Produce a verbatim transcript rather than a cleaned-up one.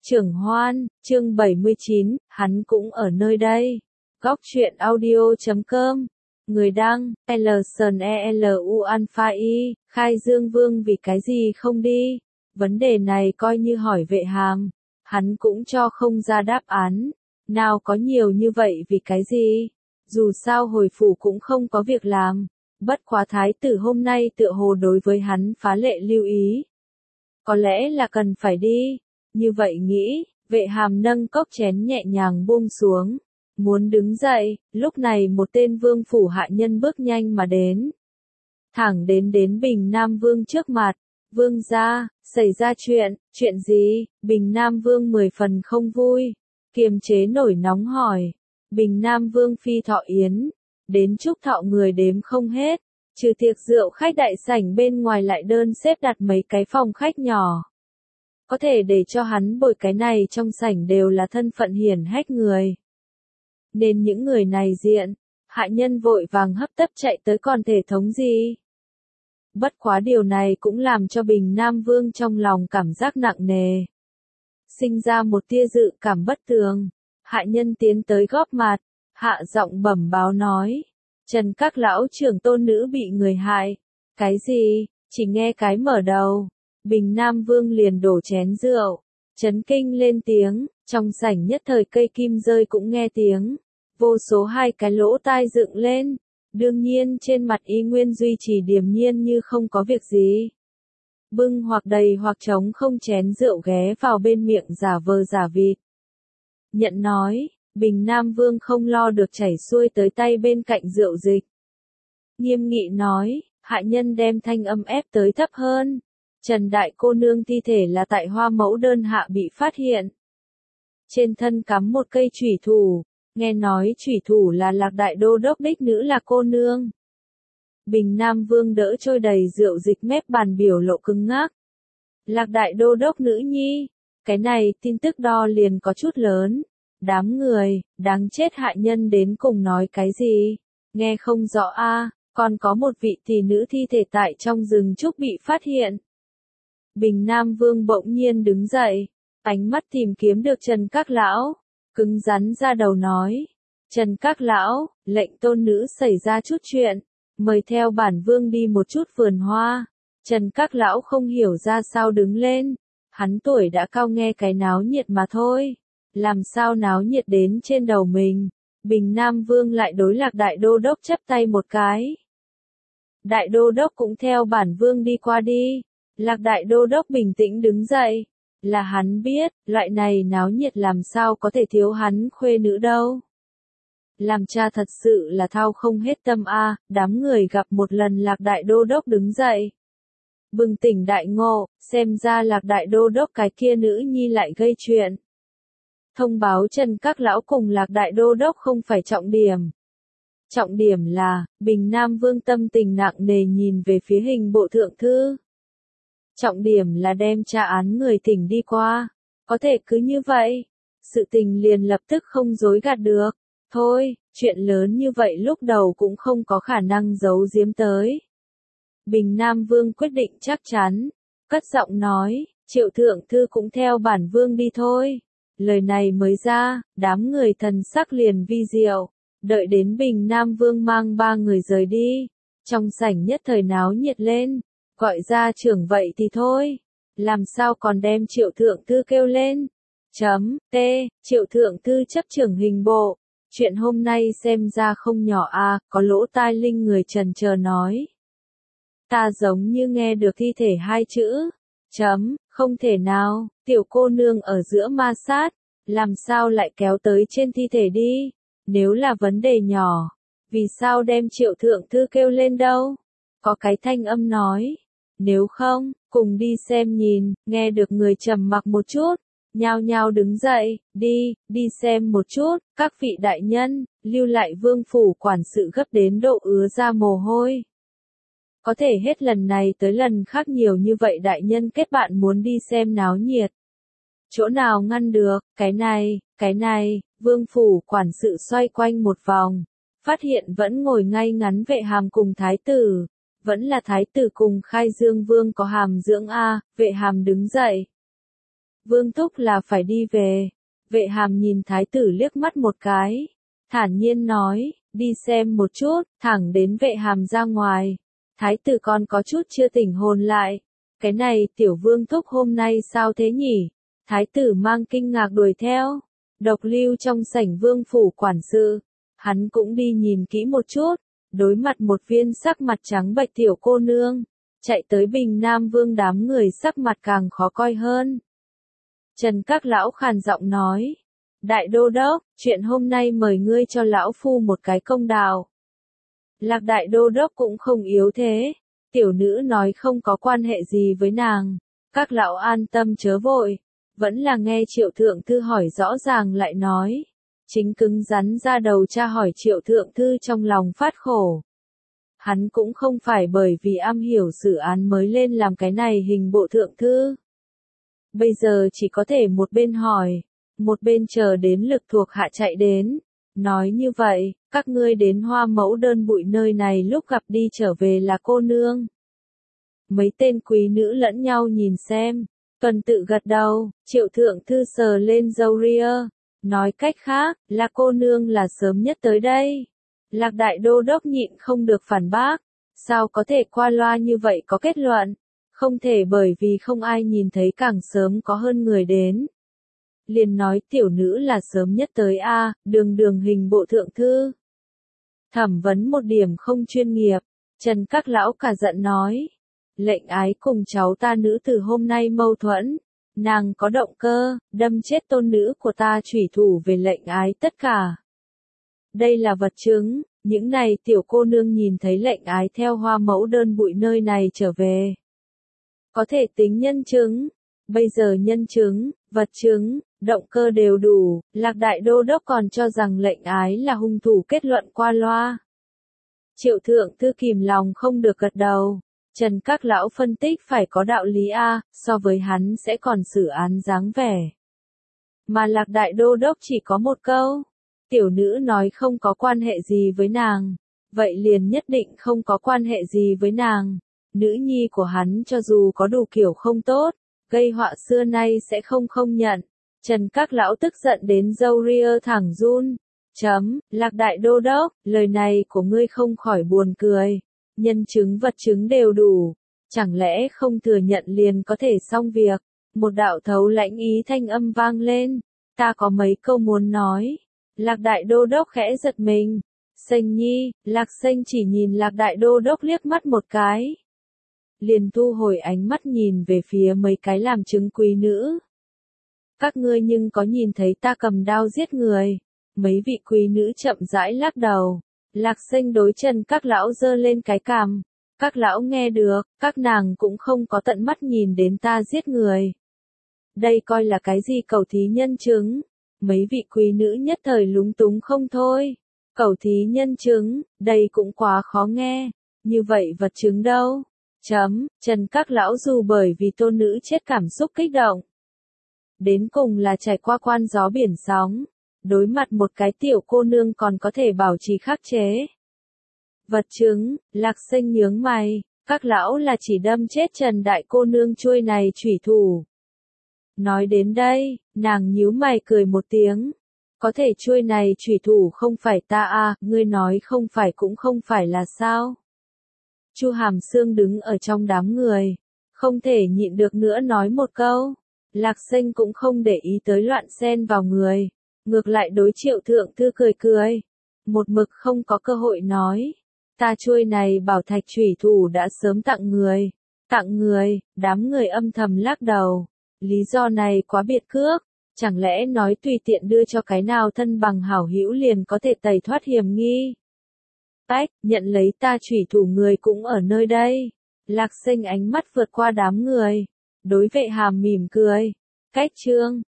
Trưởng Hoan, chương bảy mươi chín, hắn cũng ở nơi đây. Góc truyện audio chấm com. Người đăng, L S N E L U Alpha I, Khai Dương Vương vì cái gì không đi? Vấn đề này coi như hỏi Vệ Hàm. Hắn cũng cho không ra đáp án. Nào có nhiều như vậy vì cái gì? Dù sao hồi phủ cũng không có việc làm. Bất quá thái tử hôm nay tựa hồ đối với hắn phá lệ lưu ý. Có lẽ là cần phải đi. Như vậy nghĩ, Vệ Hàm nâng cốc chén nhẹ nhàng buông xuống. Muốn đứng dậy, lúc này một tên vương phủ hạ nhân bước nhanh mà đến. Thẳng đến đến Bình Nam Vương trước mặt. Vương gia, xảy ra chuyện, chuyện gì? Bình Nam Vương mười phần không vui. Kiềm chế nổi nóng hỏi. Bình Nam Vương phi thọ yến. Đến chúc thọ người đếm không hết. Trừ tiệc rượu khách đại sảnh bên ngoài lại đơn xếp đặt mấy cái phòng khách nhỏ. Có thể để cho hắn bồi cái này trong sảnh đều là thân phận hiển hách người. Nên những người này diện, hạ nhân vội vàng hấp tấp chạy tới còn thể thống gì. Bất quá điều này cũng làm cho Bình Nam Vương trong lòng cảm giác nặng nề. Sinh ra một tia dự cảm bất tường, hạ nhân tiến tới góp mặt, hạ giọng bẩm báo nói. Trần các lão trưởng tôn nữ bị người hại. Cái gì? Chỉ nghe cái mở đầu. Bình Nam Vương liền đổ chén rượu, chấn kinh lên tiếng, trong sảnh nhất thời cây kim rơi cũng nghe tiếng, vô số hai cái lỗ tai dựng lên, đương nhiên trên mặt y nguyên duy trì điềm nhiên như không có việc gì. Bưng hoặc đầy hoặc trống không chén rượu ghé vào bên miệng giả vờ giả vịt. Nhận nói, Bình Nam Vương không lo được chảy xuôi tới tay bên cạnh rượu dịch. Nghiêm nghị nói, hạ nhân đem thanh âm ép tới thấp hơn. Trần đại cô nương thi thể là tại Hoa Mẫu Đơn hạ bị phát hiện. Trên thân cắm một cây chủy thủ, nghe nói chủy thủ là Lạc đại đô đốc đích nữ là cô nương. Bình Nam Vương đỡ trôi đầy rượu dịch mép bàn biểu lộ cứng ngắc. Lạc đại đô đốc nữ nhi, cái này tin tức đo liền có chút lớn. Đám người, đáng chết hạ nhân đến cùng nói cái gì? Nghe không rõ a, còn có một vị tỷ nữ thi thể tại trong rừng trúc bị phát hiện. Bình Nam Vương bỗng nhiên đứng dậy, ánh mắt tìm kiếm được Trần các lão, cứng rắn ra đầu nói. Trần các lão, lệnh tôn nữ xảy ra chút chuyện, mời theo bản vương đi một chút vườn hoa. Trần các lão không hiểu ra sao đứng lên, hắn tuổi đã cao nghe cái náo nhiệt mà thôi, làm sao náo nhiệt đến trên đầu mình. Bình Nam Vương lại đối Lạc đại đô đốc chắp tay một cái. Đại đô đốc cũng theo bản vương đi qua đi. Lạc đại đô đốc bình tĩnh đứng dậy, là hắn biết, loại này náo nhiệt làm sao có thể thiếu hắn khuê nữ đâu. Làm cha thật sự là thao không hết tâm a, đám người gặp một lần Lạc đại đô đốc đứng dậy. Bừng tỉnh đại ngộ, xem ra Lạc đại đô đốc cái kia nữ nhi lại gây chuyện. Thông báo Trần các lão cùng Lạc đại đô đốc không phải trọng điểm. Trọng điểm là, Bình Nam Vương tâm tình nặng nề nhìn về phía hình bộ thượng thư. Trọng điểm là đem tra án người thỉnh đi qua. Có thể cứ như vậy. Sự tình liền lập tức không dối gạt được. Thôi, chuyện lớn như vậy lúc đầu cũng không có khả năng giấu giếm tới. Bình Nam Vương quyết định chắc chắn. Cất giọng nói, Triệu thượng thư cũng theo bản vương đi thôi. Lời này mới ra, đám người thần sắc liền vi diệu. Đợi đến Bình Nam Vương mang ba người rời đi. Trong sảnh nhất thời náo nhiệt lên. Gọi ra trưởng vậy thì thôi. Làm sao còn đem Triệu thượng thư kêu lên. Chấm, T, Triệu thượng thư chấp trưởng hình bộ. Chuyện hôm nay xem ra không nhỏ a, có lỗ tai linh người trần chờ nói. Ta giống như nghe được thi thể hai chữ. Chấm, không thể nào, tiểu cô nương ở giữa ma sát. Làm sao lại kéo tới trên thi thể đi. Nếu là vấn đề nhỏ, vì sao đem Triệu thượng thư kêu lên đâu? Có cái thanh âm nói. Nếu không, cùng đi xem nhìn, nghe được người trầm mặc một chút, nhao nhao đứng dậy, đi, đi xem một chút, các vị đại nhân, lưu lại vương phủ quản sự gấp đến độ ứa ra mồ hôi. Có thể hết lần này tới lần khác nhiều như vậy đại nhân kết bạn muốn đi xem náo nhiệt. Chỗ nào ngăn được, cái này, cái này, vương phủ quản sự xoay quanh một vòng, phát hiện vẫn ngồi ngay ngắn Vệ Hàm cùng thái tử. Vẫn là thái tử cùng Khai Dương Vương có hàm dưỡng a, Vệ Hàm đứng dậy. Vương Thúc là phải đi về. Vệ Hàm nhìn thái tử liếc mắt một cái, thản nhiên nói, đi xem một chút, thẳng đến Vệ Hàm ra ngoài. Thái tử còn có chút chưa tỉnh hồn lại. Cái này tiểu Vương Thúc hôm nay sao thế nhỉ? Thái tử mang kinh ngạc đuổi theo. Độc Lưu trong sảnh vương phủ quản sự. Hắn cũng đi nhìn kỹ một chút. Đối mặt một viên sắc mặt trắng bệch tiểu cô nương. Chạy tới Bình Nam Vương đám người sắc mặt càng khó coi hơn. Trần Các Lão khàn giọng nói. Đại đô đốc, chuyện hôm nay mời ngươi cho lão phu một cái công đạo. Lạc đại đô đốc cũng không yếu thế. Tiểu nữ nói không có quan hệ gì với nàng. Các lão an tâm chớ vội. Vẫn là nghe Triệu Thượng Thư hỏi rõ ràng lại nói. Chính cứng rắn ra đầu tra hỏi Triệu Thượng Thư trong lòng phát khổ. Hắn cũng không phải bởi vì am hiểu xử án mới lên làm cái này hình bộ Thượng Thư. Bây giờ chỉ có thể một bên hỏi, một bên chờ đến lực thuộc hạ chạy đến. Nói như vậy, các ngươi đến Hoa Mẫu Đơn Bụi nơi này lúc gặp đi trở về là cô nương. Mấy tên quý nữ lẫn nhau nhìn xem, tuần tự gật đầu, Triệu Thượng Thư sờ lên râu ria. Nói cách khác, là cô nương là sớm nhất tới đây. Lạc đại đô đốc nhịn không được phản bác. Sao có thể qua loa như vậy có kết luận? Không thể bởi vì không ai nhìn thấy càng sớm có hơn người đến. Liền nói tiểu nữ là sớm nhất tới a, đường đường hình bộ Thượng Thư. Thẩm vấn một điểm không chuyên nghiệp. Trần Các Lão cả giận nói. Lệnh ái cùng cháu ta nữ từ hôm nay mâu thuẫn. Nàng có động cơ, đâm chết tôn nữ của ta chủy thủ về lệnh ái tất cả. Đây là vật chứng, những này tiểu cô nương nhìn thấy lệnh ái theo Hoa Mẫu Đơn Bụi nơi này trở về. Có thể tính nhân chứng, bây giờ nhân chứng, vật chứng, động cơ đều đủ, Lạc đại đô đốc còn cho rằng lệnh ái là hung thủ kết luận qua loa. Triệu Thượng Thư kìm lòng không được gật đầu. Trần Các Lão phân tích phải có đạo lý a, so với hắn sẽ còn xử án dáng vẻ. Mà Lạc đại đô đốc chỉ có một câu. Tiểu nữ nói không có quan hệ gì với nàng. Vậy liền nhất định không có quan hệ gì với nàng. Nữ nhi của hắn cho dù có đủ kiểu không tốt, gây họa xưa nay sẽ không không nhận. Trần Các Lão tức giận đến râu ria thẳng run. Chấm, Lạc đại đô đốc, lời này của ngươi không khỏi buồn cười. Nhân chứng vật chứng đều đủ. Chẳng lẽ không thừa nhận liền có thể xong việc. Một đạo thấu lãnh ý thanh âm vang lên. Ta có mấy câu muốn nói. Lạc đại đô đốc khẽ giật mình. Sênh nhi, Lạc Sênh chỉ nhìn Lạc đại đô đốc liếc mắt một cái. Liền thu hồi ánh mắt nhìn về phía mấy cái làm chứng quý nữ. Các ngươi nhưng có nhìn thấy ta cầm đao giết người. Mấy vị quý nữ chậm rãi lắc đầu. Lạc Sênh đối Trần Các Lão giơ lên cái cằm. Các lão nghe được, các nàng cũng không có tận mắt nhìn đến ta giết người. Đây coi là cái gì cầu thí nhân chứng? Mấy vị quý nữ nhất thời lúng túng không thôi. Cầu thí nhân chứng, đây cũng quá khó nghe. Như vậy vật chứng đâu? Chấm, Trần Các Lão dù bởi vì tôn nữ chết cảm xúc kích động. Đến cùng là trải qua quan gió biển sóng. Đối mặt một cái tiểu cô nương còn có thể bảo trì khắc chế. Vật chứng, Lạc Sênh nhướng mày, các lão là chỉ đâm chết Trần đại cô nương chuôi này chủy thủ. Nói đến đây, nàng nhíu mày cười một tiếng. Có thể chuôi này chủy thủ không phải ta à, ngươi nói không phải cũng không phải là sao. Chu Hàm Sương đứng ở trong đám người, không thể nhịn được nữa nói một câu. Lạc Sênh cũng không để ý tới loạn xen vào người. Ngược lại đối Triệu Thượng Thư cười cười. Một mực không có cơ hội nói. Ta chuôi này bảo thạch chủy thủ đã sớm tặng người. Tặng người, đám người âm thầm lắc đầu. Lý do này quá biệt cước. Chẳng lẽ nói tùy tiện đưa cho cái nào thân bằng hảo hữu liền có thể tẩy thoát hiểm nghi. Tách, nhận lấy ta chủy thủ người cũng ở nơi đây. Lạc Sênh ánh mắt vượt qua đám người. Đối Vệ Hàm mỉm cười. Cách trương.